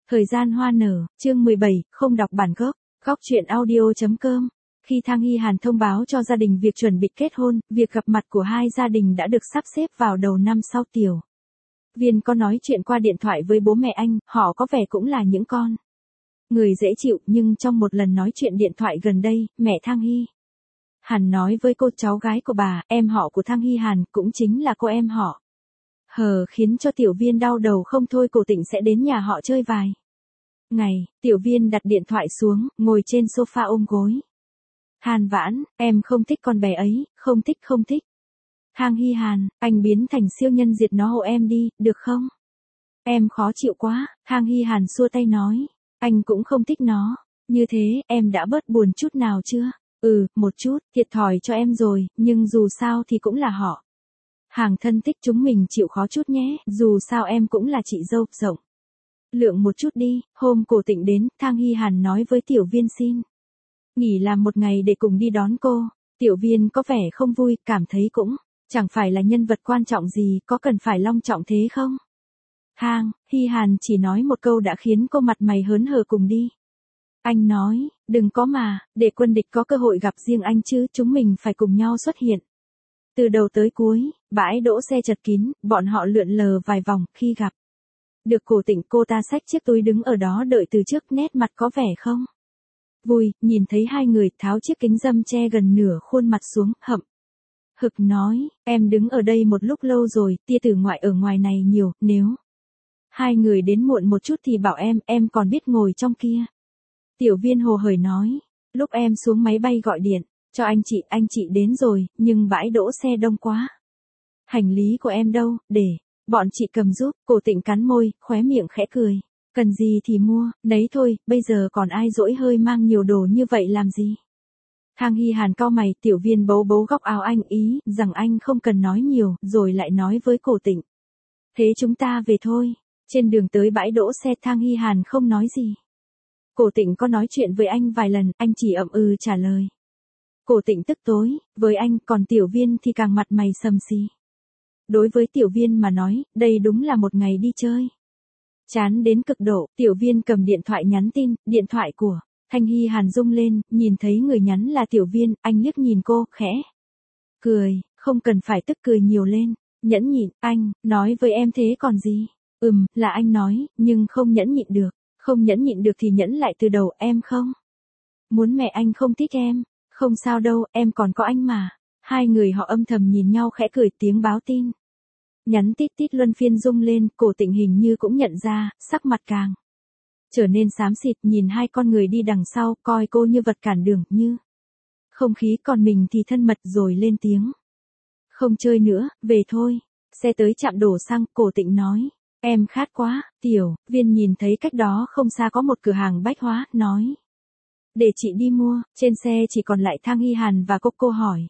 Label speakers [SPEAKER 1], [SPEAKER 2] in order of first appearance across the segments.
[SPEAKER 1] Thời gian hoa nở, chương 17, không đọc bản gốc, góc truyện audio.com. Khi Thang Hy Hàn thông báo cho gia đình việc chuẩn bị kết hôn, việc gặp mặt của hai gia đình đã được sắp xếp vào đầu năm sau Tiểu Viên có nói chuyện qua điện thoại với bố mẹ anh, họ có vẻ cũng là những con người dễ chịu, nhưng trong một lần nói chuyện điện thoại gần đây, mẹ Thang Hy Hàn nói với cô cháu gái của bà, em họ của Thang Hy Hàn, cũng chính là cô em họ Hờ, khiến cho Tiểu Viên đau đầu không thôi. Cô Tịnh sẽ đến nhà họ chơi vài ngày. Tiểu Viên đặt điện thoại xuống, ngồi trên sofa ôm gối. Than vãn, em không thích con bé ấy, không thích. Thang Hy Hàn, anh biến thành siêu nhân diệt nó hộ em đi, được không? Em khó chịu quá. Thang Hy Hàn xua tay nói, anh cũng không thích nó. Như thế, em đã bớt buồn chút nào chưa? Một chút, thiệt thòi cho em rồi, nhưng dù sao thì cũng là họ hàng thân thích, chúng mình chịu khó chút nhé, dù sao em cũng là chị dâu, rộng lượng một chút đi. Hôm Cổ Tịnh đến, Thang Hy Hàn nói với Tiểu Viên xin nghỉ làm một ngày để cùng đi đón cô. Tiểu Viên có vẻ không vui, cảm thấy cũng chẳng phải là nhân vật quan trọng gì, có cần phải long trọng thế không? Thang Hy Hàn chỉ nói một câu đã khiến cô mặt mày hớn hở. Cùng đi. Anh nói, đừng có mà, để quân địch có cơ hội gặp riêng anh chứ, chúng mình phải cùng nhau xuất hiện. Từ đầu tới cuối, bãi đỗ xe chật kín, bọn họ lượn lờ vài vòng. Khi gặp được Cổ Tịnh, cô ta xách chiếc túi đứng ở đó đợi từ trước, nét mặt có vẻ không vui. Nhìn thấy hai người, tháo chiếc kính râm che gần nửa khuôn mặt xuống, hậm hực nói, em đứng ở đây một lúc lâu rồi, tia tử ngoại ở ngoài này nhiều, nếu hai người đến muộn một chút thì bảo em còn biết ngồi trong kia. Tiểu Viên hồ hởi nói, lúc em xuống máy bay gọi điện cho anh chị đến rồi, nhưng bãi đỗ xe đông quá. Hành lý của em đâu, để bọn chị cầm giúp. Cổ Tịnh cắn môi, khóe miệng khẽ cười. Cần gì thì mua, nấy thôi, bây giờ còn ai dỗi hơi mang nhiều đồ như vậy làm gì? Thang Hy Hàn cau mày. Tiểu Viên bấu góc áo anh, ý rằng anh không cần nói nhiều, rồi lại nói với Cổ Tịnh, thế chúng ta về thôi. Trên đường tới bãi đỗ xe, Thang Hy Hàn không nói gì. Cổ Tịnh có nói chuyện với anh vài lần, anh chỉ ậm ừ trả lời. Cổ Tịnh tức tối với anh, còn Tiểu Viên thì càng mặt mày sầm xì. Đối với Tiểu Viên mà nói, đây đúng là một ngày đi chơi chán đến cực độ. Tiểu Viên cầm điện thoại nhắn tin, điện thoại của Thang Hy Hàn rung lên, nhìn thấy người nhắn là Tiểu Viên, anh liếc nhìn cô, khẽ cười, không cần phải tức, cười nhiều lên. Nhẫn nhịn, anh nói với em thế còn gì? Là anh nói, nhưng không nhẫn nhịn được. Không nhẫn nhịn được thì nhẫn lại từ đầu, em không muốn mẹ anh không thích em. Không sao đâu, em còn có anh mà. Hai người họ âm thầm nhìn nhau khẽ cười. Tiếng báo tin nhắn tít tít luân phiên rung lên. Cổ Tịnh hình như cũng nhận ra, sắc mặt càng trở nên xám xịt, nhìn hai con người đi đằng sau, coi cô như vật cản đường, như không khí, còn mình thì thân mật, rồi lên tiếng. Không chơi nữa, về thôi. Xe tới trạm đổ xăng, Cổ Tịnh nói, em khát quá. Tiểu Viên nhìn thấy cách đó không xa có một cửa hàng bách hóa, nói, để chị đi mua. Trên xe chỉ còn lại Thang Hy Hàn và cô hỏi,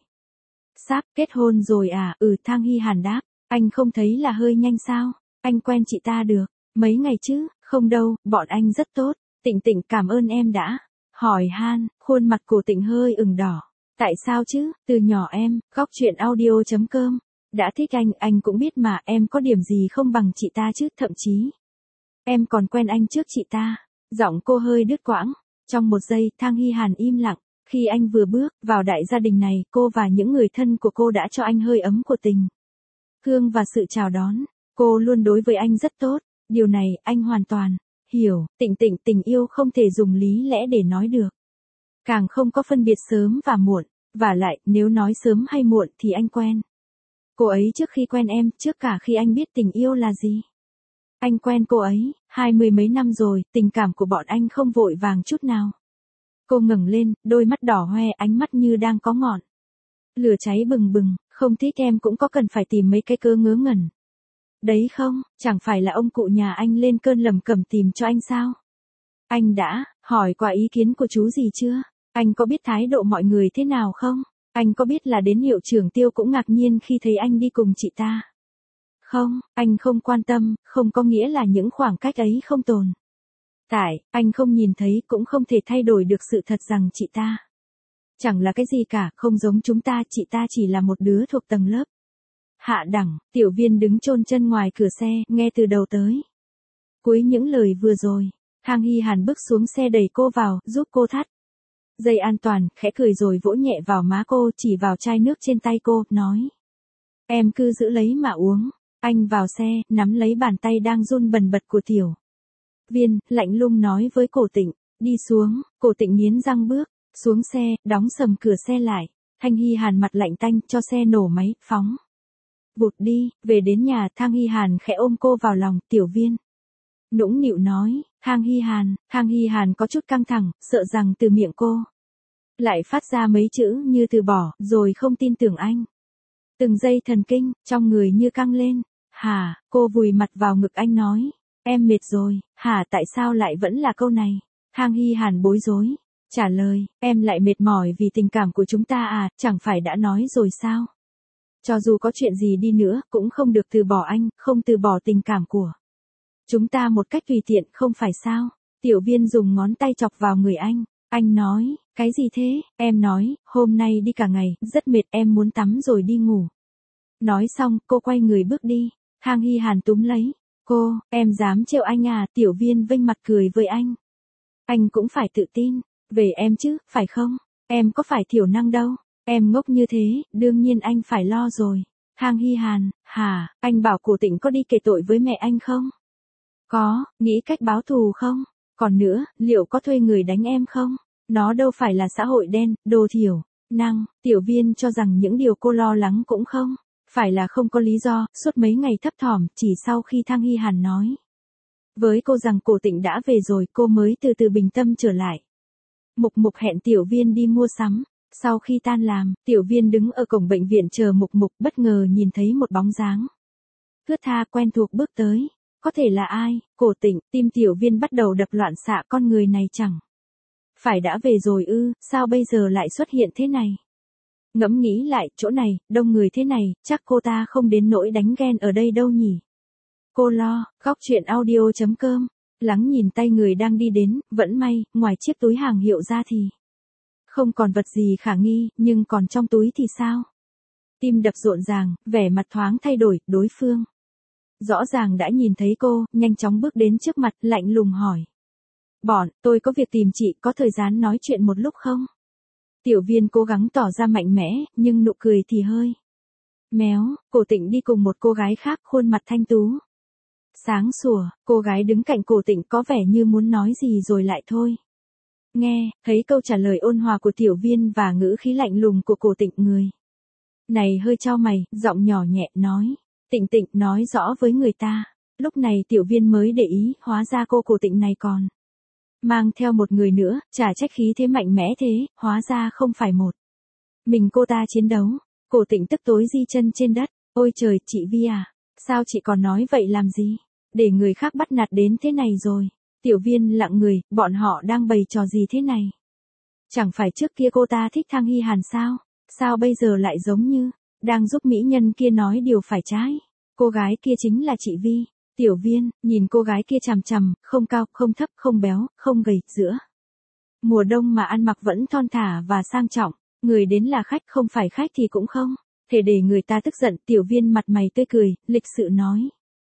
[SPEAKER 1] sắp kết hôn rồi à? Thang Hy Hàn đáp, anh không thấy là hơi nhanh sao? Anh quen chị ta được mấy ngày chứ? Không đâu, bọn anh rất tốt. Tịnh cảm ơn em đã hỏi han. Khuôn mặt Cổ Tịnh hơi ửng đỏ. Tại sao chứ? Từ nhỏ em, góc truyện audio.com, đã thích anh cũng biết mà, em có điểm gì không bằng chị ta chứ, thậm chí em còn quen anh trước chị ta. Giọng cô hơi đứt quãng. Trong một giây, Thang Hy Hàn im lặng. Khi anh vừa bước vào đại gia đình này, cô và những người thân của cô đã cho anh hơi ấm của tình thương và sự chào đón. Cô luôn đối với anh rất tốt. Điều này, anh hoàn toàn hiểu. Tình yêu không thể dùng lý lẽ để nói được. Càng không có phân biệt sớm và muộn. Vả lại, nếu nói sớm hay muộn thì anh quen cô ấy trước khi quen em, trước cả khi anh biết tình yêu là gì. Anh quen cô ấy 20 mấy năm rồi, tình cảm của bọn anh không vội vàng chút nào. Cô ngẩng lên, đôi mắt đỏ hoe, ánh mắt như đang có ngọn lửa cháy bừng bừng. Không thích em cũng có cần phải tìm mấy cái cớ ngớ ngẩn đấy không? Chẳng phải là ông cụ nhà anh lên cơn lẩm cẩm tìm cho anh sao? Anh đã hỏi qua ý kiến của chú gì chưa? Anh có biết thái độ mọi người thế nào không? Anh có biết là đến hiệu trưởng Tiêu cũng ngạc nhiên khi thấy anh đi cùng chị ta không? Anh không quan tâm, không có nghĩa là những khoảng cách ấy không tồn tại. Anh không nhìn thấy cũng không thể thay đổi được sự thật rằng chị ta chẳng là cái gì cả, không giống chúng ta. Chị ta chỉ là một đứa thuộc tầng lớp hạ đẳng. Tiểu Viên đứng chôn chân ngoài cửa xe, nghe từ đầu tới cuối những lời vừa rồi. Thang Hy Hàn bước xuống xe đẩy cô vào, giúp cô thắt dây an toàn, khẽ cười rồi vỗ nhẹ vào má cô, chỉ vào chai nước trên tay cô, nói. Em cứ giữ lấy mà uống. Anh vào xe, nắm lấy bàn tay đang run bần bật của Tiểu Viên, lạnh lùng nói với Cổ Tịnh, đi xuống. Cổ Tịnh nghiến răng bước xuống xe, đóng sầm cửa xe lại. Thang Hy Hàn mặt lạnh tanh, cho xe nổ máy, phóng vụt đi. Về đến nhà, Thang Hy Hàn khẽ ôm cô vào lòng. Tiểu Viên nũng nịu nói, Thang Hy Hàn có chút căng thẳng, sợ rằng từ miệng cô lại phát ra mấy chữ như từ bỏ, rồi không tin tưởng anh. Từng giây thần kinh, trong người như căng lên. Hả, cô vùi mặt vào ngực anh nói, em mệt rồi. Hả, tại sao lại vẫn là câu này? Thang Hy Hàn bối rối, trả lời, em lại mệt mỏi vì tình cảm của chúng ta à, chẳng phải đã nói rồi sao? Cho dù có chuyện gì đi nữa, cũng không được từ bỏ anh, không từ bỏ tình cảm của chúng ta một cách tùy tiện, không phải sao? Tiểu Viên dùng ngón tay chọc vào người anh nói, cái gì thế? Em nói, hôm nay đi cả ngày, rất mệt, em muốn tắm rồi đi ngủ. Nói xong, cô quay người bước đi. Thang Hy Hàn túm lấy cô, em dám trêu anh à? Tiểu Viên vênh mặt cười với anh. Anh cũng phải tự tin về em chứ, phải không? Em có phải thiểu năng đâu. Em ngốc như thế, đương nhiên anh phải lo rồi. Thang Hy Hàn, hả, anh bảo Cổ Tịnh có đi kể tội với mẹ anh không? Có, nghĩ cách báo thù không? Còn nữa, liệu có thuê người đánh em không? Nó đâu phải là xã hội đen, đồ thiểu năng. Tiểu Viên cho rằng những điều cô lo lắng cũng không phải là không có lý do. Suốt mấy ngày thấp thỏm, chỉ sau khi Thang Hy Hàn nói với cô rằng Cổ Tịnh đã về rồi, cô mới từ từ bình tâm trở lại. Mục Mục hẹn Tiểu Viên đi mua sắm. Sau khi tan làm, Tiểu Viên đứng ở cổng bệnh viện chờ Mục Mục, bất ngờ nhìn thấy một bóng dáng thướt tha quen thuộc bước tới. Có thể là ai? Cổ Tịnh. Tim Tiểu Viên bắt đầu đập loạn xạ, con người này chẳng phải đã về rồi ư, sao bây giờ lại xuất hiện thế này? Ngẫm nghĩ lại, chỗ này, đông người thế này, chắc cô ta không đến nỗi đánh ghen ở đây đâu nhỉ? Cô lo. Góc truyện audio.com. Lắng nhìn tay người đang đi đến, vẫn may, ngoài chiếc túi hàng hiệu ra thì không còn vật gì khả nghi, nhưng còn trong túi thì sao? Tim đập rộn ràng, vẻ mặt thoáng thay đổi, đối phương rõ ràng đã nhìn thấy cô, nhanh chóng bước đến trước mặt, lạnh lùng hỏi. Tôi có việc tìm chị, có thời gian nói chuyện một lúc không? Tiểu Viên cố gắng tỏ ra mạnh mẽ, nhưng nụ cười thì hơi méo. Cổ Tịnh đi cùng một cô gái khác, khuôn mặt thanh tú sáng sủa. Cô gái đứng cạnh Cổ Tịnh có vẻ như muốn nói gì rồi lại thôi. Nghe, thấy câu trả lời ôn hòa của Tiểu Viên và ngữ khí lạnh lùng của Cổ Tịnh, người này hơi chau mày, giọng nhỏ nhẹ, nói. Tịnh Tịnh, nói rõ với người ta. Lúc này Tiểu Viên mới để ý, hóa ra cô Cổ Tịnh này còn mang theo một người nữa, chả trách khí thế mạnh mẽ thế, hóa ra không phải một mình cô ta chiến đấu. Cổ Tịnh tức tối di chân trên đất. Ôi trời, chị Vi à, sao chị còn nói vậy làm gì? Để người khác bắt nạt đến thế này rồi. Tiểu Viên lặng người, bọn họ đang bày trò gì thế này? Chẳng phải trước kia cô ta thích Thang Hy Hàn sao? Sao bây giờ lại giống như đang giúp mỹ nhân kia nói điều phải trái? Cô gái kia chính là chị Vi. Tiểu Viên nhìn cô gái kia chằm chằm, không cao, không thấp, không béo, không gầy, giữa mùa đông mà ăn mặc vẫn thon thả và sang trọng. Người đến là khách, không phải khách thì cũng không thể để người ta tức giận. Tiểu Viên mặt mày tươi cười, lịch sự nói.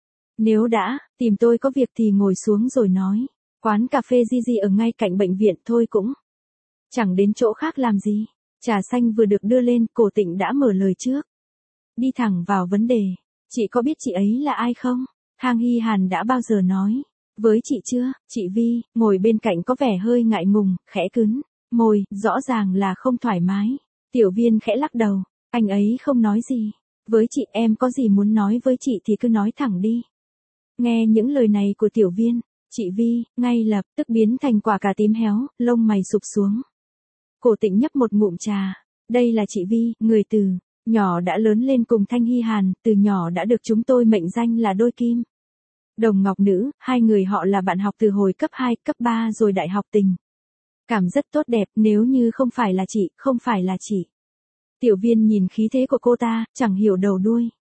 [SPEAKER 1] Nếu đã tìm tôi có việc thì ngồi xuống rồi nói. Quán cà phê Gigi ở ngay cạnh bệnh viện thôi, cũng chẳng đến chỗ khác làm gì. Trà xanh vừa được đưa lên, Cổ Tịnh đã mở lời trước. Đi thẳng vào vấn đề. Chị có biết chị ấy là ai không? Thang Hy Hàn đã bao giờ nói với chị chưa? Chị Vi, ngồi bên cạnh có vẻ hơi ngại ngùng, khẽ cứng môi, rõ ràng là không thoải mái. Tiểu Viên khẽ lắc đầu. Anh ấy không nói gì với chị, em có gì muốn nói với chị thì cứ nói thẳng đi. Nghe những lời này của Tiểu Viên, chị Vi ngay lập tức biến thành quả cà tím héo, lông mày sụp xuống. Cổ Tịnh nhấp một ngụm trà. Đây là chị Vi, người từ nhỏ đã lớn lên cùng Thang Hy Hàn, từ nhỏ đã được chúng tôi mệnh danh là đôi kim đồng ngọc nữ. Hai người họ là bạn học từ hồi cấp 2, cấp 3 rồi đại học, tình cảm rất tốt đẹp. Nếu như không phải là chị, không phải là chị. Tiểu Viên nhìn khí thế của cô ta, chẳng hiểu đầu đuôi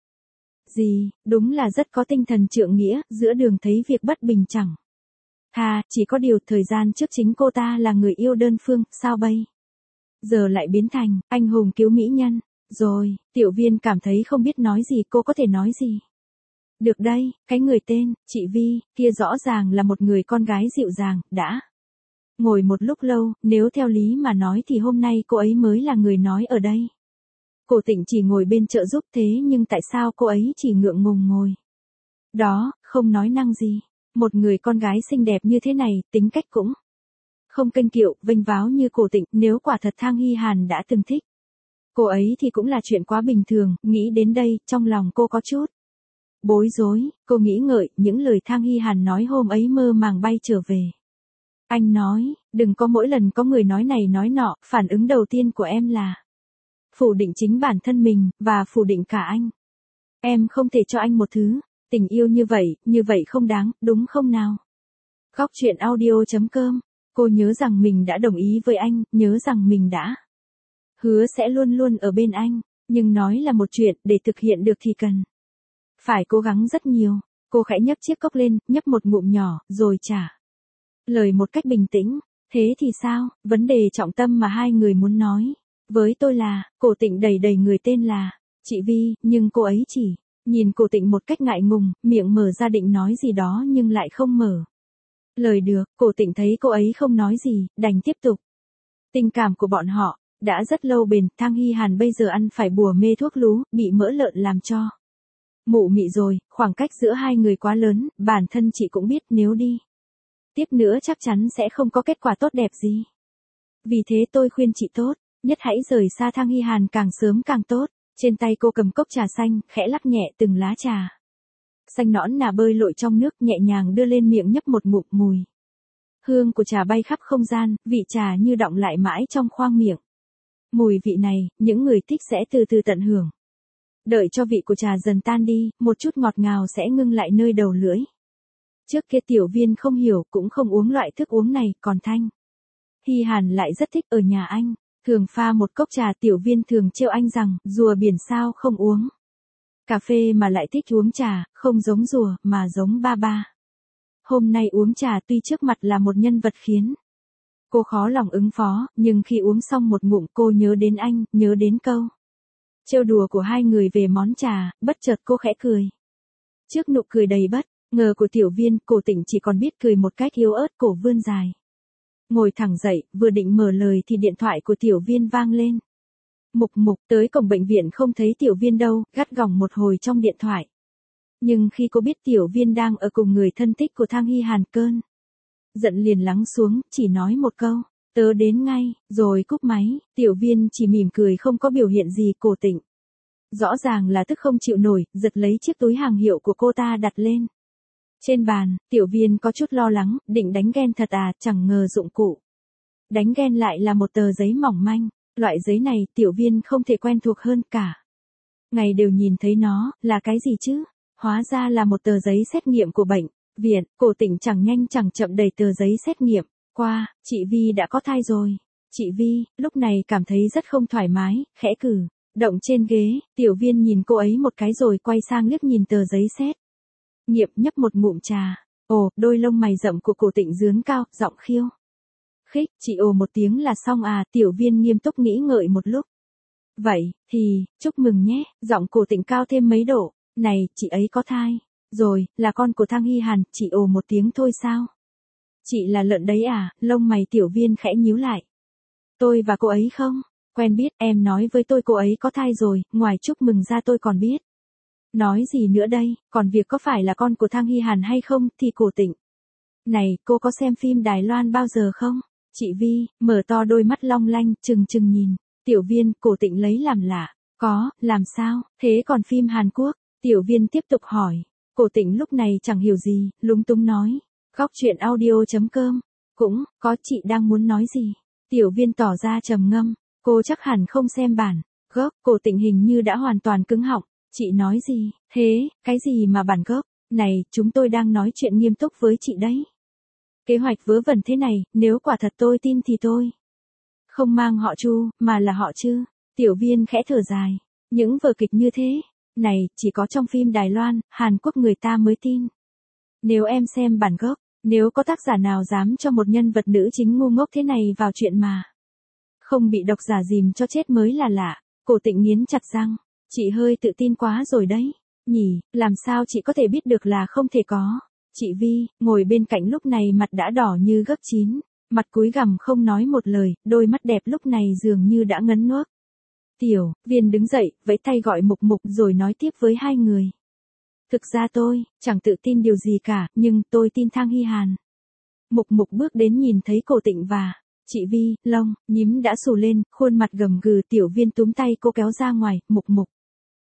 [SPEAKER 1] gì, đúng là rất có tinh thần trượng nghĩa, giữa đường thấy việc bất bình chẳng thà. Chỉ có điều thời gian trước chính cô ta là người yêu đơn phương, sao bây giờ lại biến thành anh hùng cứu mỹ nhân rồi? Tiểu Viên cảm thấy không biết nói gì, cô có thể nói gì Được đây, cái người tên, chị Vi, kia rõ ràng là một người con gái dịu dàng, đã. Ngồi một lúc lâu, nếu theo lý mà nói thì hôm nay cô ấy mới là người nói ở đây. Cổ Tịnh chỉ ngồi bên trợ giúp thế nhưng tại sao cô ấy chỉ ngượng ngùng ngồi? Đó, không nói năng gì. Một người con gái xinh đẹp như thế này, tính cách cũng không kênh kiệu, vênh váo như Cổ Tịnh, nếu quả thật Thang Hy Hàn đã từng thích cô ấy thì cũng là chuyện quá bình thường, nghĩ đến đây, trong lòng cô có chút bối rối, cô nghĩ ngợi, những lời Thang Hy Hàn nói hôm ấy mơ màng bay trở về. Anh nói, đừng có mỗi lần có người nói này nói nọ, phản ứng đầu tiên của em là phủ định chính bản thân mình, và phủ định cả anh. Em không thể cho anh một thứ, tình yêu như vậy không đáng, đúng không nào? Góc chuyện audio.com, cô nhớ rằng mình đã đồng ý với anh, nhớ rằng mình đã hứa sẽ luôn luôn ở bên anh, nhưng nói là một chuyện, để thực hiện được thì cần phải cố gắng rất nhiều. Cô khẽ nhấc chiếc cốc lên, nhấp một ngụm nhỏ, rồi trả lời một cách bình tĩnh. Thế thì sao, vấn đề trọng tâm mà hai người muốn nói với tôi là, Cổ Tịnh đầy đầy người tên là chị Vi, nhưng cô ấy chỉ nhìn Cổ Tịnh một cách ngại ngùng, miệng mở ra định nói gì đó nhưng lại không mở lời được. Cổ Tịnh thấy cô ấy không nói gì, đành tiếp tục. Tình cảm của bọn họ đã rất lâu bền, Thang Hy Hàn bây giờ ăn phải bùa mê thuốc lú, bị mỡ lợn làm cho mụ mị rồi, khoảng cách giữa hai người quá lớn, bản thân chị cũng biết nếu đi tiếp nữa chắc chắn sẽ không có kết quả tốt đẹp gì. Vì thế tôi khuyên chị tốt nhất hãy rời xa Thang Hy Hàn càng sớm càng tốt. Trên tay cô cầm cốc trà xanh, khẽ lắc nhẹ từng lá trà xanh nõn nà bơi lội trong nước, nhẹ nhàng đưa lên miệng nhấp một ngụm, mùi hương của trà bay khắp không gian, vị trà như đọng lại mãi trong khoang miệng. Mùi vị này, những người thích sẽ từ từ tận hưởng. Đợi cho vị của trà dần tan đi, một chút ngọt ngào sẽ ngưng lại nơi đầu lưỡi. Trước kia Tiểu Viên không hiểu, cũng không uống loại thức uống này, còn Thanh Hy Hàn lại rất thích. Ở nhà anh thường pha một cốc trà, Tiểu Viên thường trêu anh rằng, rùa biển sao không uống cà phê mà lại thích uống trà, không giống rùa, mà giống ba ba. Hôm nay uống trà tuy trước mặt là một nhân vật khiến cô khó lòng ứng phó, nhưng khi uống xong một ngụm cô nhớ đến anh, nhớ đến câu trêu đùa của hai người về món trà, bất chợt cô khẽ cười. Trước nụ cười đầy bất ngờ của Tiểu Viên, Cổ Tịnh chỉ còn biết cười một cách yếu ớt, cổ vươn dài. Ngồi thẳng dậy, vừa định mở lời thì điện thoại của Tiểu Viên vang lên. Mục mục, tới cổng bệnh viện không thấy Tiểu Viên đâu, gắt gỏng một hồi trong điện thoại. Nhưng khi cô biết Tiểu Viên đang ở cùng người thân thích của Thang Hy Hàn, cơn giận liền lắng xuống, chỉ nói một câu, tớ đến ngay, rồi cúp máy. Tiểu Viên chỉ mỉm cười không có biểu hiện gì. Cổ Tịnh rõ ràng là tức không chịu nổi, giật lấy chiếc túi hàng hiệu của cô ta đặt lên trên bàn. Tiểu Viên có chút lo lắng, định đánh ghen thật à, chẳng ngờ dụng cụ đánh ghen lại là một tờ giấy mỏng manh. Loại giấy này, Tiểu Viên không thể quen thuộc hơn cả ngày đều nhìn thấy nó, là cái gì chứ? Hóa ra là một tờ giấy xét nghiệm của bệnh viện. Cổ Tịnh chẳng nhanh chẳng chậm đẩy tờ giấy xét nghiệm qua, chị Vi đã có thai rồi. Chị Vi, lúc này cảm thấy rất không thoải mái, khẽ cử động trên ghế. Tiểu Viên nhìn cô ấy một cái rồi quay sang liếc nhìn tờ giấy xét nghiệm, nhấp một ngụm trà. Ồ, đôi lông mày rậm của Cổ Tịnh dướn cao, giọng khiêu khích. Chị ồ một tiếng là xong à? Tiểu Viên nghiêm túc nghĩ ngợi một lúc. Vậy thì, chúc mừng nhé. Giọng Cổ Tịnh cao thêm mấy độ. Này, chị ấy có thai rồi, là con của Thang Hy Hàn. Chị ồ một tiếng thôi sao? Chị là lợn đấy à? Lông mày Tiểu Viên khẽ nhíu lại. Tôi và cô ấy không quen biết, em nói với tôi cô ấy có thai rồi, ngoài chúc mừng ra tôi còn biết nói gì nữa đây. Còn việc có phải là con của Thang Hy Hàn hay không thì Cổ Tịnh. Này, cô có xem phim Đài Loan bao giờ không? Chị Vi mở to đôi mắt long lanh, trừng trừng nhìn Tiểu Viên. Cổ Tịnh lấy làm lạ. Có, làm sao? Thế còn phim Hàn Quốc? Tiểu Viên tiếp tục hỏi. Cổ Tịnh lúc này chẳng hiểu gì, lúng túng nói. Góc chuyện audio.com. Cũng, có, chị đang muốn nói gì? Tiểu Viên tỏ ra trầm ngâm. Cô chắc hẳn không xem bản gốc. Cổ Tịnh hình như đã hoàn toàn cứng họng. Chị nói gì? Thế, cái gì mà bản gốc? Này, chúng tôi đang nói chuyện nghiêm túc với chị đấy. Kế hoạch vớ vẩn thế này, nếu quả thật tôi tin thì tôi không mang họ Chu, mà là họ Trư. Tiểu Viên khẽ thở dài. Những vở kịch như thế này, chỉ có trong phim Đài Loan, Hàn Quốc người ta mới tin. Nếu em xem bản gốc, nếu có tác giả nào dám cho một nhân vật nữ chính ngu ngốc thế này vào chuyện mà không bị độc giả dìm cho chết mới là lạ. Cổ Tịnh nghiến chặt răng. Chị hơi tự tin quá rồi đấy. Nhỉ, làm sao chị có thể biết được là không thể có. Chị Vi, ngồi bên cạnh lúc này mặt đã đỏ như gấc chín, mặt cúi gằm không nói một lời, đôi mắt đẹp lúc này dường như đã ngấn nước. Tiểu Viên đứng dậy, vẫy tay gọi Mục Mục rồi nói tiếp với hai người. Thực ra tôi, chẳng tự tin điều gì cả, nhưng tôi tin Thang Hy Hàn. Mục Mục bước đến nhìn thấy Cổ Tịnh và chị Vi, lông, nhím đã xù lên, khuôn mặt gầm gừ. Tiểu Viên túm tay cô kéo ra ngoài. Mục Mục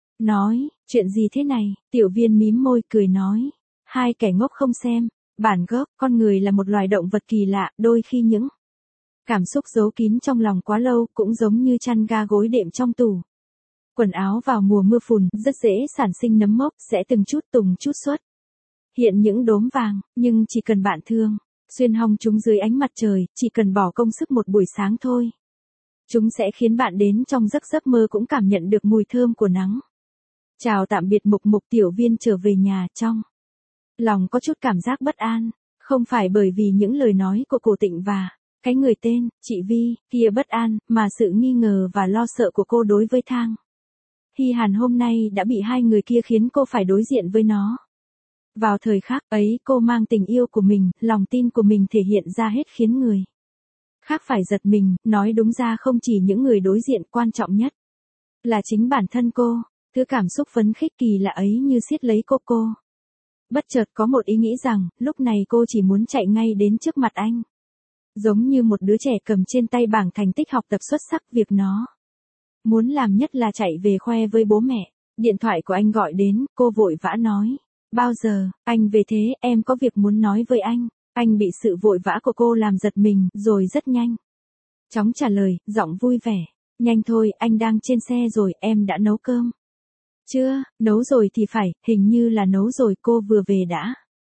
[SPEAKER 1] nói, chuyện gì thế này? Tiểu Viên mím môi cười nói, hai kẻ ngốc không xem. Bản gốc, con người là một loài động vật kỳ lạ, đôi khi những cảm xúc giấu kín trong lòng quá lâu cũng giống như chăn ga gối đệm trong tủ. Quần áo vào mùa mưa phùn rất dễ sản sinh nấm mốc, sẽ từng chút xuất hiện những đốm vàng, nhưng chỉ cần bạn thương xuyên hong chúng dưới ánh mặt trời, chỉ cần bỏ công sức một buổi sáng thôi, chúng sẽ khiến bạn đến trong giấc mơ cũng cảm nhận được mùi thơm của nắng. Chào tạm biệt Mục Mục. Tiểu Viên trở về nhà trong lòng có chút cảm giác bất an, không phải bởi vì những lời nói của Cổ Tịnh và cái người tên chị Vi kia bất an, mà sự nghi ngờ và lo sợ của cô đối với Thang Hy Hàn hôm nay đã bị hai người kia khiến cô phải đối diện với nó. Vào thời khắc ấy cô mang tình yêu của mình, lòng tin của mình thể hiện ra hết khiến người khác phải giật mình, nói đúng ra không chỉ những người đối diện, quan trọng nhất là chính bản thân cô. Thứ cảm xúc phấn khích kỳ lạ ấy như siết lấy cô. Bất chợt có một ý nghĩ rằng, lúc này cô chỉ muốn chạy ngay đến trước mặt anh. Giống như một đứa trẻ cầm trên tay bảng thành tích học tập xuất sắc, việc nó muốn làm nhất là chạy về khoe với bố mẹ. Điện thoại của anh gọi đến, cô vội vã nói. Bao giờ, anh về thế, em có việc muốn nói với anh. Anh bị sự vội vã của cô làm giật mình, rồi rất nhanh chóng trả lời, giọng vui vẻ. Nhanh thôi, anh đang trên xe rồi, em đã nấu cơm. Chưa, nấu rồi thì phải, hình như là nấu rồi, cô vừa về đã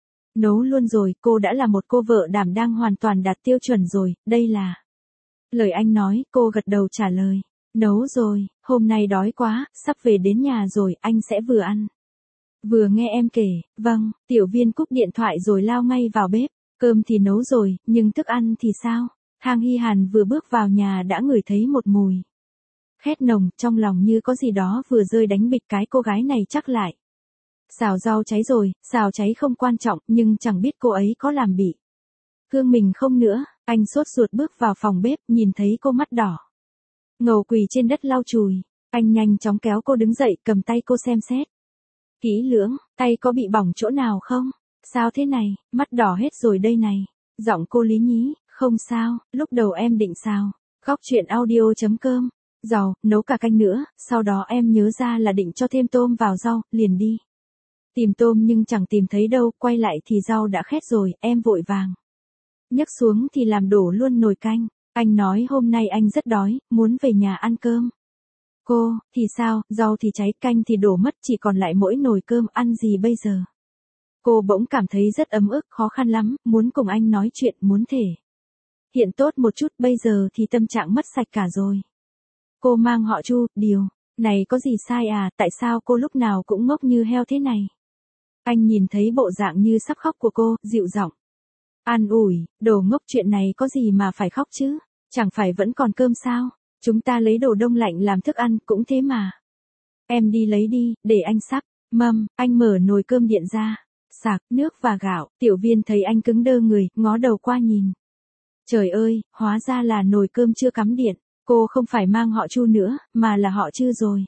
[SPEAKER 1] nấu luôn rồi, cô đã là một cô vợ đảm đang hoàn toàn đạt tiêu chuẩn rồi, đây là lời anh nói. Cô gật đầu trả lời. Nấu rồi, hôm nay đói quá, sắp về đến nhà rồi, anh sẽ vừa ăn vừa nghe em kể. Vâng. Tiểu Viên cúp điện thoại rồi lao ngay vào bếp. Cơm thì nấu rồi, nhưng thức ăn thì sao? Thang Hy Hàn vừa bước vào nhà đã ngửi thấy một mùi khét nồng, trong lòng như có gì đó vừa rơi đánh bịch. Cái cô gái này chắc lại xào rau cháy rồi. Xào cháy không quan trọng, nhưng chẳng biết cô ấy có làm bị thương mình không nữa. Anh sốt ruột bước vào phòng bếp, nhìn thấy cô mắt đỏ ngầu quỳ trên đất lau chùi. Anh nhanh chóng kéo cô đứng dậy, cầm tay cô xem xét kỹ lưỡng. Tay có bị bỏng chỗ nào không? Sao thế này, mắt đỏ hết rồi đây này. Giọng cô lý nhí. Không sao, lúc đầu em định xào góc chuyện audio.com rau, nấu cả canh nữa, sau đó em nhớ ra là định cho thêm tôm vào rau, liền đi tìm tôm nhưng chẳng tìm thấy đâu, quay lại thì rau đã khét rồi, em vội vàng nhấc xuống thì làm đổ luôn nồi canh. Anh nói hôm nay anh rất đói, muốn về nhà ăn cơm. Cô, thì sao, rau thì cháy, canh thì đổ mất, chỉ còn lại mỗi nồi cơm, ăn gì bây giờ? Cô bỗng cảm thấy rất ấm ức, khó khăn lắm, muốn cùng anh nói chuyện, muốn thể hiện tốt một chút, bây giờ thì tâm trạng mất sạch cả rồi. Cô mang họ Chu, điều này có gì sai à, tại sao cô lúc nào cũng ngốc như heo thế này? Anh nhìn thấy bộ dạng như sắp khóc của cô, dịu giọng an ủi. Đồ ngốc, chuyện này có gì mà phải khóc chứ? Chẳng phải vẫn còn cơm sao? Chúng ta lấy đồ đông lạnh làm thức ăn, cũng thế mà. Em đi lấy đi, để anh sắp mâm. Anh mở nồi cơm điện ra, sạc nước và gạo. Tiểu Viên thấy anh cứng đơ người, ngó đầu qua nhìn. Trời ơi, hóa ra là nồi cơm chưa cắm điện. Cô không phải mang họ Chu nữa, mà là họ Chư rồi.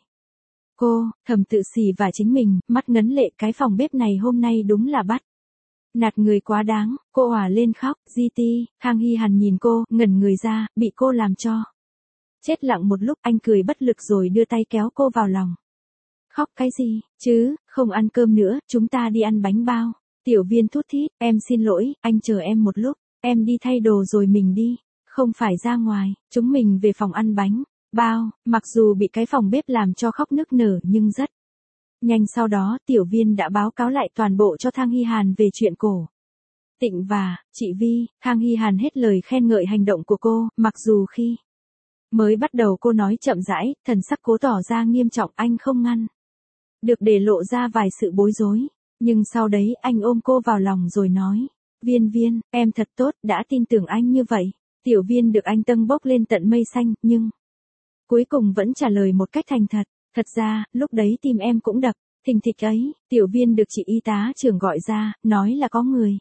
[SPEAKER 1] Cô thầm tự xì và chính mình, mắt ngấn lệ. Cái phòng bếp này hôm nay đúng là bắt nạt người quá đáng. Cô òa lên khóc. GT. Thang Hy Hàn nhìn cô, ngẩn người ra, bị cô làm cho chết lặng một lúc. Anh cười bất lực rồi đưa tay kéo cô vào lòng. Khóc cái gì chứ, không ăn cơm nữa, chúng ta đi ăn bánh bao. Tiểu Viên thút thít. Em xin lỗi, anh chờ em một lúc, em đi thay đồ rồi mình đi. Không phải ra ngoài, chúng mình về phòng ăn bánh bao. Mặc dù bị cái phòng bếp làm cho khóc nức nở, nhưng rất nhanh sau đó Tiểu Viên đã báo cáo lại toàn bộ cho Thang Hy Hàn về chuyện Cổ Tịnh và chị Vi. Thang Hy Hàn hết lời khen ngợi hành động của cô, mặc dù khi mới bắt đầu cô nói chậm rãi, thần sắc cố tỏ ra nghiêm trọng. Anh không ngăn được để lộ ra vài sự bối rối, nhưng sau đấy anh ôm cô vào lòng rồi nói. Viên, em thật tốt, đã tin tưởng anh như vậy. Tiểu Viên được anh tâng bốc lên tận mây xanh, nhưng cuối cùng vẫn trả lời một cách thành thật. Thật ra, lúc đấy tim em cũng đập Thình thịch ấy, Tiểu Viên được chị y tá trưởng gọi ra, nói là có người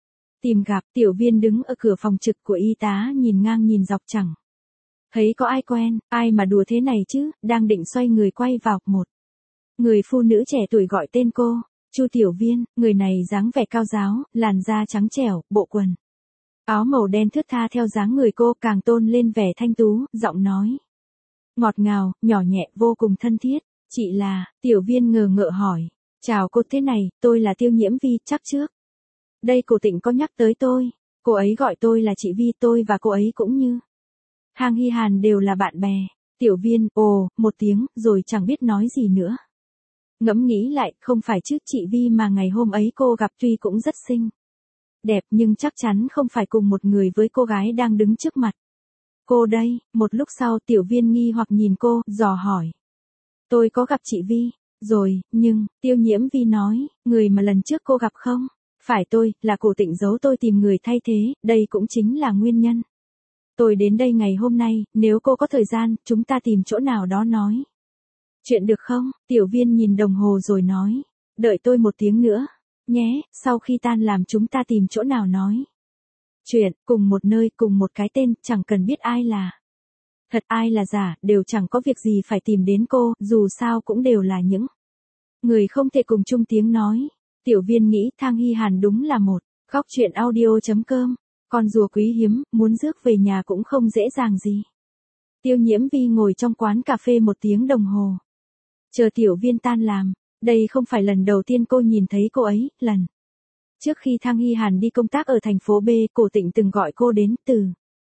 [SPEAKER 1] tìm gặp. Tiểu Viên đứng ở cửa phòng trực của y tá nhìn ngang nhìn dọc chẳng thấy có ai quen, ai mà đùa thế này chứ, đang định xoay người quay vào, một người phụ nữ trẻ tuổi gọi tên cô, Chu Tiểu Viên. Người này dáng vẻ cao ráo, làn da trắng trẻo, bộ quần áo màu đen thướt tha theo dáng người cô càng tôn lên vẻ thanh tú, giọng nói ngọt ngào, nhỏ nhẹ, vô cùng thân thiết. Chị là, Tiểu Viên ngờ ngợ hỏi. Chào cô, thế này, tôi là Tiêu Nhiễm Vi, chắc trước đây cô Tịnh có nhắc tới tôi. Cô ấy gọi tôi là chị Vi, tôi và cô ấy cũng như Thang Hy Hàn đều là bạn bè. Tiểu Viên, ồ, một tiếng, rồi chẳng biết nói gì nữa. Ngẫm nghĩ lại, không phải chứ, chị Vi mà ngày hôm ấy cô gặp tuy cũng rất xinh đẹp nhưng chắc chắn không phải cùng một người với cô gái đang đứng trước mặt cô đây. Một lúc sau Tiểu Viên nghi hoặc nhìn cô, dò hỏi. Tôi có gặp chị Vi rồi, nhưng, Tiêu Nhiễm Vi nói, người mà lần trước cô gặp không phải tôi, là cô Tịnh giấu tôi tìm người thay thế, đây cũng chính là nguyên nhân tôi đến đây ngày hôm nay. Nếu cô có thời gian, chúng ta tìm chỗ nào đó nói chuyện được không? Tiểu Viên nhìn đồng hồ rồi nói. Đợi tôi một tiếng nữa nhé, sau khi tan làm chúng ta tìm chỗ nào nói chuyện, cùng một nơi, cùng một cái tên, chẳng cần biết ai là thật ai là giả, đều chẳng có việc gì phải tìm đến cô, dù sao cũng đều là những người không thể cùng chung tiếng nói. Tiểu Viên nghĩ Thang Hy Hàn đúng là một góc chuyện audio.com, con rùa quý hiếm, muốn rước về nhà cũng không dễ dàng gì. Tiêu Nhiễm Vi ngồi trong quán cà phê một tiếng đồng hồ, chờ Tiểu Viên tan làm. Đây không phải lần đầu tiên cô nhìn thấy cô ấy, lần trước khi Thang Hy Hàn đi công tác ở thành phố B, cô Tịnh từng gọi cô đến. Từ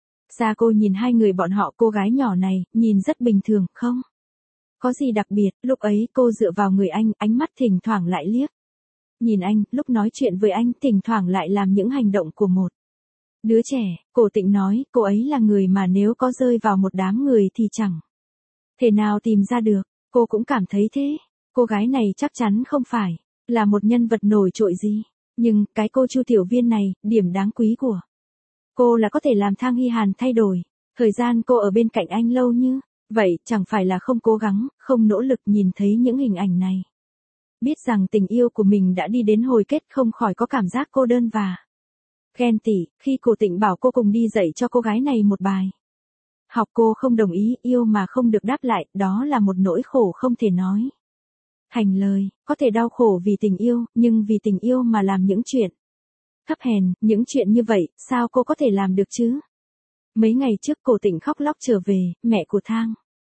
[SPEAKER 1] xa cô nhìn hai người bọn họ, cô gái nhỏ này, nhìn rất bình thường, không có gì đặc biệt. Lúc ấy cô dựa vào người anh, ánh mắt thỉnh thoảng lại liếc nhìn anh, lúc nói chuyện với anh, thỉnh thoảng lại làm những hành động của một đứa trẻ. Cô Tịnh nói, cô ấy là người mà nếu có rơi vào một đám người thì chẳng thể nào tìm ra được. Cô cũng cảm thấy thế. Cô gái này chắc chắn không phải là một nhân vật nổi trội gì. Nhưng, cái cô Chu Tiểu Viên này, điểm đáng quý của cô là có thể làm Thang Hy Hàn thay đổi. Thời gian cô ở bên cạnh anh lâu như vậy, chẳng phải là không cố gắng, không nỗ lực. Nhìn thấy những hình ảnh này, biết rằng tình yêu của mình đã đi đến hồi kết, không khỏi có cảm giác cô đơn và ghen tị. Khi cô Tịnh bảo cô cùng đi dạy cho cô gái này một bài học, cô không đồng ý. Yêu mà không được đáp lại, đó là một nỗi khổ không thể nói thành lời. Có thể đau khổ vì tình yêu, nhưng vì tình yêu mà làm những chuyện thấp hèn, những chuyện như vậy, sao cô có thể làm được chứ? Mấy ngày trước cô Tịnh khóc lóc trở về, mẹ của Thang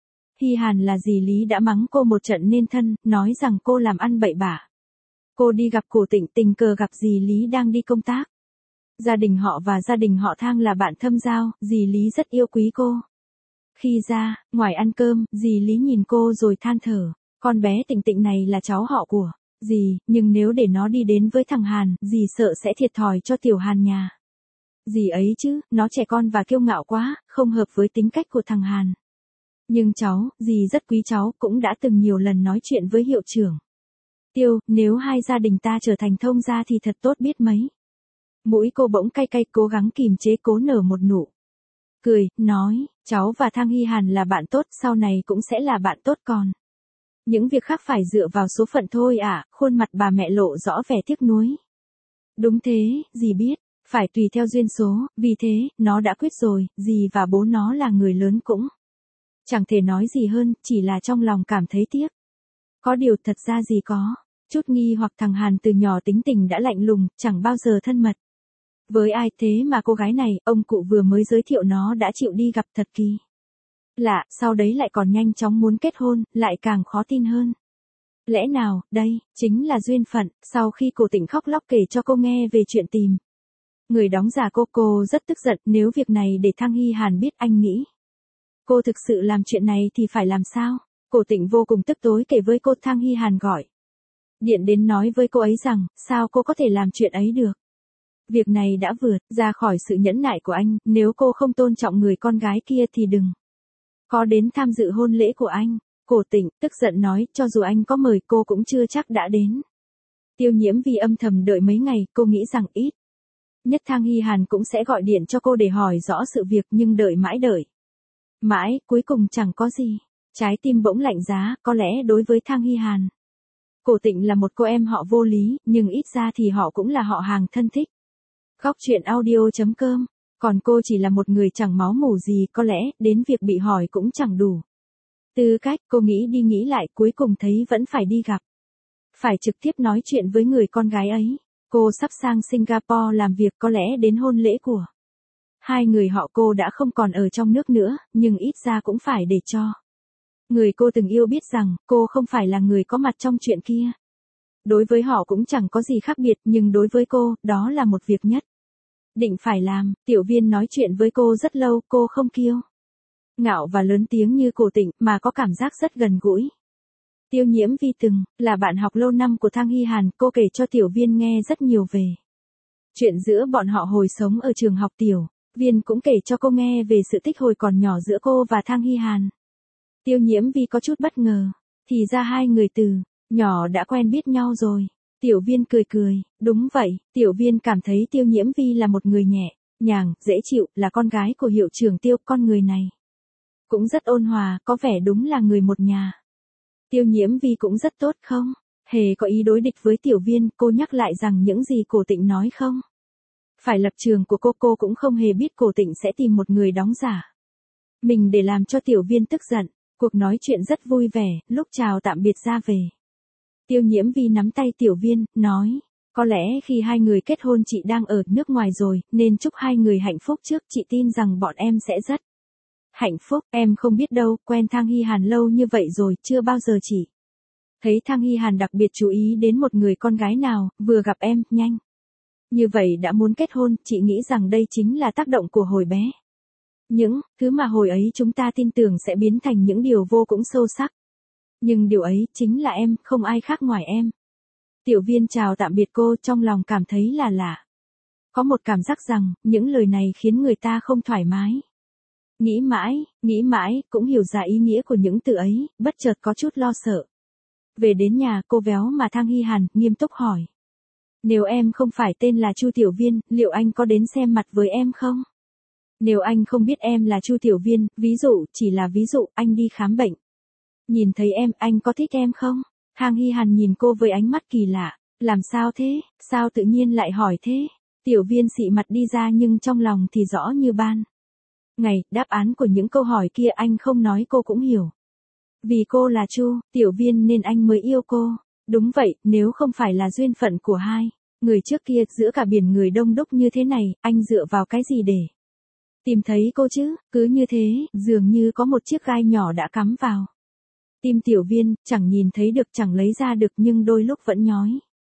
[SPEAKER 1] Hy Hàn là dì Lý đã mắng cô một trận nên thân, nói rằng cô làm ăn bậy bạ. Cô đi gặp cô Tịnh, tình cờ gặp dì Lý đang đi công tác. Gia đình họ và gia đình họ Thang là bạn thâm giao, dì Lý rất yêu quý cô. Khi ra, ngoài ăn cơm, dì Lý nhìn cô rồi than thở. Con bé Tịnh Tịnh này là cháu họ của dì, nhưng nếu để nó đi đến với thằng Hàn, dì sợ sẽ thiệt thòi cho tiểu Hàn nhà dì ấy chứ, nó trẻ con và kiêu ngạo quá, không hợp với tính cách của thằng Hàn. Nhưng cháu, dì rất quý cháu, cũng đã từng nhiều lần nói chuyện với hiệu trưởng Tiêu, nếu hai gia đình ta trở thành thông gia thì thật tốt biết mấy. Mũi cô bỗng cay cay, cố gắng kìm chế, cố nở một nụ cười, nói, cháu và Thang Hy Hàn là bạn tốt, sau này cũng sẽ là bạn tốt, còn những việc khác phải dựa vào số phận thôi ạ. Khuôn mặt bà mẹ lộ rõ vẻ tiếc nuối. Đúng thế, dì biết, phải tùy theo duyên số, vì thế, nó đã quyết rồi, dì và bố nó là người lớn cũng chẳng thể nói gì hơn, chỉ là trong lòng cảm thấy tiếc. Có điều thật ra dì có chút nghi hoặc thằng Hàn từ nhỏ tính tình đã lạnh lùng, chẳng bao giờ thân mật với ai, thế mà cô gái này, ông cụ vừa mới giới thiệu nó đã chịu đi gặp, thật kỳ lạ, sau đấy lại còn nhanh chóng muốn kết hôn, lại càng khó tin hơn. Lẽ nào, đây, chính là duyên phận. Sau khi cô Tịnh khóc lóc kể cho cô nghe về chuyện tìm người đóng giả cô rất tức giận. Nếu việc này để Thang Hy Hàn biết, anh nghĩ cô thực sự làm chuyện này thì phải làm sao? Cô Tịnh vô cùng tức tối kể với cô. Thang Hy Hàn gọi điện đến nói với cô ấy rằng, sao cô có thể làm chuyện ấy được? Việc này đã vượt ra khỏi sự nhẫn nại của anh, nếu cô không tôn trọng người con gái kia thì đừng có đến tham dự hôn lễ của anh. Cô Tịnh tức giận nói, cho dù anh có mời cô cũng chưa chắc đã đến. Tiêu Nhiễm Vi âm thầm đợi mấy ngày, cô nghĩ rằng ít nhất Thang Hy Hàn cũng sẽ gọi điện cho cô để hỏi rõ sự việc, nhưng đợi mãi, cuối cùng chẳng có gì. Trái tim bỗng lạnh giá, có lẽ đối với Thang Hy Hàn, Cổ Tịnh là một cô em họ vô lý, nhưng ít ra thì họ cũng là họ hàng thân thích. Góc truyện audio.com. Còn cô chỉ là một người chẳng máu mủ gì, có lẽ đến việc bị hỏi cũng chẳng đủ tư cách. Cô nghĩ đi nghĩ lại, cuối cùng thấy vẫn phải đi gặp. Phải trực tiếp nói chuyện với người con gái ấy. Cô sắp sang Singapore làm việc, có lẽ đến hôn lễ của hai người họ cô đã không còn ở trong nước nữa, nhưng ít ra cũng phải để cho người cô từng yêu biết rằng cô không phải là người có mặt trong chuyện kia. Đối với họ cũng chẳng có gì khác biệt, nhưng đối với cô, đó là một việc nhất định phải làm. Tiểu Viên nói chuyện với cô rất lâu, cô không kiêu ngạo và lớn tiếng như Cổ Tịnh, mà có cảm giác rất gần gũi. Tiêu Nhiễm Vi từng là bạn học lâu năm của Thang Hy Hàn, cô kể cho Tiểu Viên nghe rất nhiều về chuyện giữa bọn họ hồi sống ở trường học. Tiểu Viên cũng kể cho cô nghe về sự tích hồi còn nhỏ giữa cô và Thang Hy Hàn. Tiêu Nhiễm Vi có chút bất ngờ, thì ra hai người từ nhỏ đã quen biết nhau rồi. Tiểu Viên cười cười, đúng vậy. Tiểu Viên cảm thấy Tiêu Nhiễm Vi là một người nhẹ nhàng, dễ chịu, là con gái của hiệu trưởng Tiêu, con người này cũng rất ôn hòa, có vẻ đúng là người một nhà. Tiêu Nhiễm Vi cũng rất tốt, không hề có ý đối địch với Tiểu Viên. Cô nhắc lại rằng những gì Cổ Tịnh nói không phải lập trường của cô cũng không hề biết Cổ Tịnh sẽ tìm một người đóng giả mình để làm cho Tiểu Viên tức giận. Cuộc nói chuyện rất vui vẻ, lúc chào tạm biệt ra về. Tiêu Nhiễm Vi nắm tay Tiểu Viên, nói, có lẽ khi hai người kết hôn chị đang ở nước ngoài rồi, nên chúc hai người hạnh phúc trước, chị tin rằng bọn em sẽ rất hạnh phúc. Em không biết đâu, quen Thang Hy Hàn lâu như vậy rồi, chưa bao giờ chị thấy Thang Hy Hàn đặc biệt chú ý đến một người con gái nào, vừa gặp em, nhanh như vậy đã muốn kết hôn. Chị nghĩ rằng đây chính là tác động của hồi bé. Những thứ mà hồi ấy chúng ta tin tưởng sẽ biến thành những điều vô cùng sâu sắc. Nhưng điều ấy chính là em, không ai khác ngoài em. Tiểu Viên chào tạm biệt cô, trong lòng cảm thấy là lạ. Có một cảm giác rằng, những lời này khiến người ta không thoải mái. Nghĩ mãi, cũng hiểu ra ý nghĩa của những từ ấy, bất chợt có chút lo sợ. Về đến nhà, cô véo mà Thang Hy Hàn, nghiêm túc hỏi. Nếu em không phải tên là Chu Tiểu Viên, liệu anh có đến xem mặt với em không? Nếu anh không biết em là Chu Tiểu Viên, ví dụ, chỉ là ví dụ, anh đi khám bệnh, nhìn thấy em, anh có thích em không? Thang Hy Hàn nhìn cô với ánh mắt kỳ lạ. Làm sao thế? Sao tự nhiên lại hỏi thế? Tiểu Viên xị mặt đi ra, nhưng trong lòng thì rõ như ban ngày, đáp án của những câu hỏi kia anh không nói cô cũng hiểu. Vì cô là Chu Tiểu Viên nên anh mới yêu cô. Đúng vậy, nếu không phải là duyên phận của hai người trước kia, giữa cả biển người đông đúc như thế này, anh dựa vào cái gì để tìm thấy cô chứ? Cứ như thế, dường như có một chiếc gai nhỏ đã cắm vào tim Tiểu Viên, chẳng nhìn thấy được, chẳng lấy ra được, nhưng đôi lúc vẫn nhói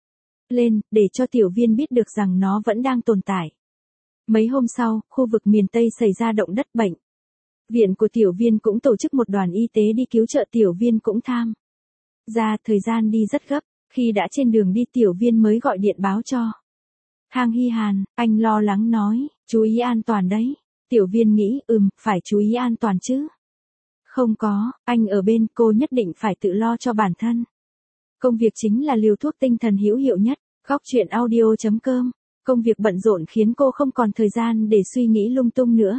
[SPEAKER 1] lên, để cho Tiểu Viên biết được rằng nó vẫn đang tồn tại. Mấy hôm sau, khu vực miền Tây xảy ra động đất. Bệnh viện của Tiểu Viên cũng tổ chức một đoàn y tế đi cứu trợ. Tiểu Viên cũng tham gia. Thời gian đi rất gấp. Khi đã trên đường đi, Tiểu Viên mới gọi điện báo cho Thang Hy Hàn. Anh lo lắng nói, chú ý an toàn đấy. Tiểu Viên nghĩ, phải chú ý an toàn chứ. Không có, anh ở bên, cô nhất định phải tự lo cho bản thân. Công việc chính là liều thuốc tinh thần hữu hiệu nhất. Góc truyện audio.com. Công việc bận rộn khiến cô không còn thời gian để suy nghĩ lung tung nữa.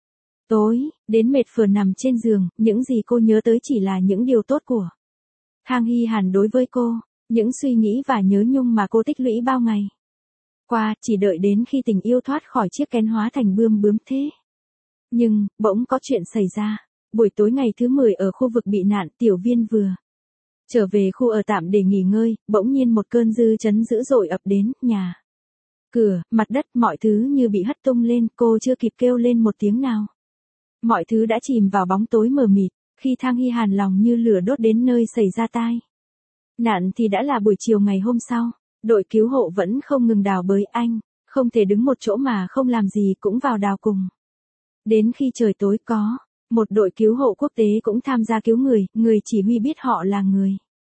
[SPEAKER 1] Tối, đến mệt phờ nằm trên giường, những gì cô nhớ tới chỉ là những điều tốt của Thang Hy Hàn đối với cô, những suy nghĩ và nhớ nhung mà cô tích lũy bao ngày qua, chỉ đợi đến khi tình yêu thoát khỏi chiếc kén hóa thành bươm bướm thế. Nhưng, bỗng có chuyện xảy ra. Buổi tối ngày thứ 10 ở khu vực bị nạn, Tiểu Viên vừa trở về khu ở tạm để nghỉ ngơi, bỗng nhiên một cơn dư chấn dữ dội ập đến. Nhà cửa, mặt đất, mọi thứ như bị hất tung lên, cô chưa kịp kêu lên một tiếng nào. Mọi thứ đã chìm vào bóng tối mờ mịt. Khi Thang Hy Hàn lòng như lửa đốt đến nơi xảy ra tai nạn thì đã là buổi chiều ngày hôm sau. Đội cứu hộ vẫn không ngừng đào bới. Anh không thể đứng một chỗ mà không làm gì, cũng vào đào cùng. Đến khi trời tối, có một đội cứu hộ quốc tế cũng tham gia cứu người. Người chỉ huy biết họ là người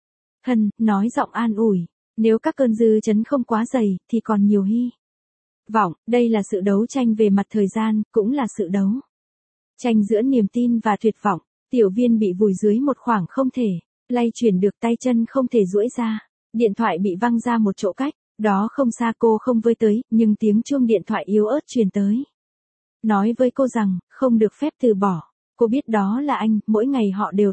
[SPEAKER 1] thân, nói giọng an ủi. Nếu các cơn dư chấn không quá dày, thì còn nhiều hy vọng. Đây là sự đấu tranh về mặt thời gian, cũng là sự đấu tranh giữa niềm tin và tuyệt vọng. Tiểu Viên bị vùi dưới một khoảng không thể lay chuyển được, tay chân không thể duỗi ra. Điện thoại bị văng ra một chỗ cách đó không xa, cô không với tới, nhưng tiếng chuông điện thoại yếu ớt truyền tới. Nói với cô rằng, không được phép từ bỏ. Cô biết đó là anh, mỗi ngày họ đều tận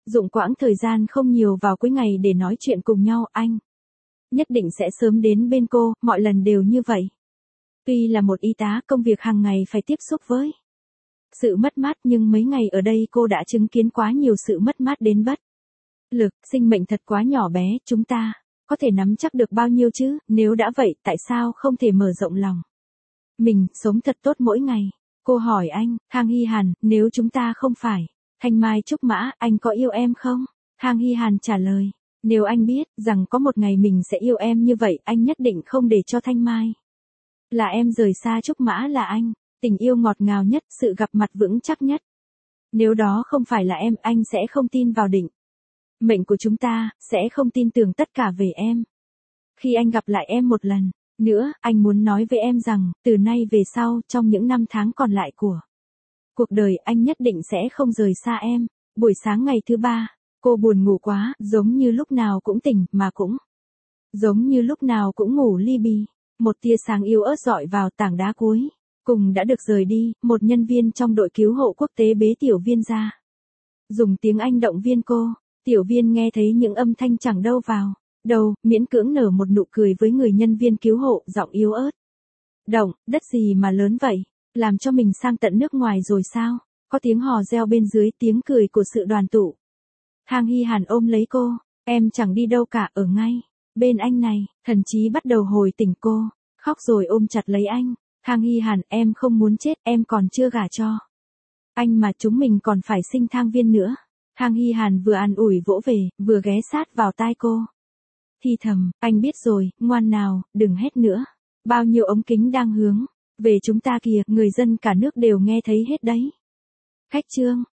[SPEAKER 1] dụng quãng thời gian không nhiều vào cuối ngày để nói chuyện cùng nhau, anh nhất định sẽ sớm đến bên cô, mọi lần đều như vậy. Tuy là một y tá, công việc hàng ngày phải tiếp xúc với sự mất mát, nhưng mấy ngày ở đây cô đã chứng kiến quá nhiều sự mất mát đến bất lực, sinh mệnh thật quá nhỏ bé, chúng ta có thể nắm chắc được bao nhiêu chứ, nếu đã vậy, tại sao không thể mở rộng lòng mình, sống thật tốt mỗi ngày. Cô hỏi anh, Thang Hy Hàn, nếu chúng ta không phải Thanh Mai Trúc Mã, anh có yêu em không? Thang Hy Hàn trả lời, nếu anh biết rằng có một ngày mình sẽ yêu em như vậy, anh nhất định không để cho Thanh Mai là em rời xa Trúc Mã là anh. Tình yêu ngọt ngào nhất, sự gặp mặt vững chắc nhất. Nếu đó không phải là em, anh sẽ không tin vào định mệnh của chúng ta, sẽ không tin tưởng tất cả về em. Khi anh gặp lại em một lần nữa, anh muốn nói với em rằng, từ nay về sau, trong những năm tháng còn lại của cuộc đời, anh nhất định sẽ không rời xa em. Buổi sáng ngày thứ ba, cô buồn ngủ quá, giống như lúc nào cũng tỉnh, mà cũng giống như lúc nào cũng ngủ li bì. Một tia sáng yếu ớt rọi vào tảng đá cuối cùng đã được rời đi, một nhân viên trong đội cứu hộ quốc tế bế Tiểu Viên ra. Dùng tiếng Anh động viên cô, Tiểu Viên nghe thấy những âm thanh chẳng đâu vào đâu, miễn cưỡng nở một nụ cười với người nhân viên cứu hộ, giọng yếu ớt. Động, đất gì mà lớn vậy, làm cho mình sang tận nước ngoài rồi sao? Có tiếng hò reo bên dưới, tiếng cười của sự đoàn tụ. Thang Hy Hàn ôm lấy cô, em chẳng đi đâu cả, ở ngay bên anh này. Thần trí bắt đầu hồi tỉnh, cô khóc rồi ôm chặt lấy anh. Thang Hy Hàn, em không muốn chết, em còn chưa gả cho anh mà, chúng mình còn phải sinh Thang Viên nữa. Thang Hy Hàn vừa an ủi vỗ về, vừa ghé sát vào tai cô. Thì thầm, anh biết rồi, ngoan nào, đừng hét nữa. Bao nhiêu ống kính đang hướng về chúng ta kìa, người dân cả nước đều nghe thấy hết đấy. Khách trương.